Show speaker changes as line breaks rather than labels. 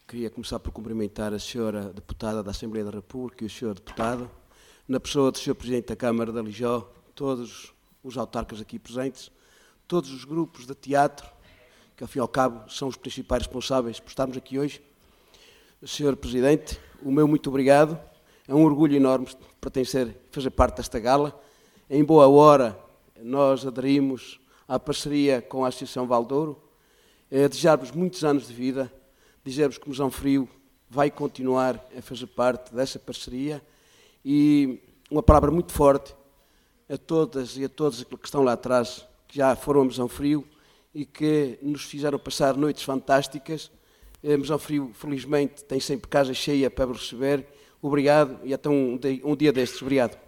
Queria começar por cumprimentar a senhora deputada da Assembleia da República e o senhor deputado, na pessoa do senhor Presidente da Câmara da Lijó, todos os autarcas aqui presentes, todos os grupos de teatro, que ao fim e ao cabo são os principais responsáveis por estarmos aqui hoje. Senhor Presidente, o meu muito obrigado. É um orgulho enorme pertencer, fazer parte desta gala. Em boa hora nós aderimos à parceria com a Associação Valdouro. Desejar-vos muitos anos de vida, dizer-vos que o Mesão Frio vai continuar a fazer parte dessa parceria e uma palavra muito forte a todas e a todos que estão lá atrás, que já foram a Mesão Frio e que nos fizeram passar noites fantásticas. Mesão Frio, felizmente, tem sempre casa cheia para vos receber. Obrigado e até um dia destes. Obrigado.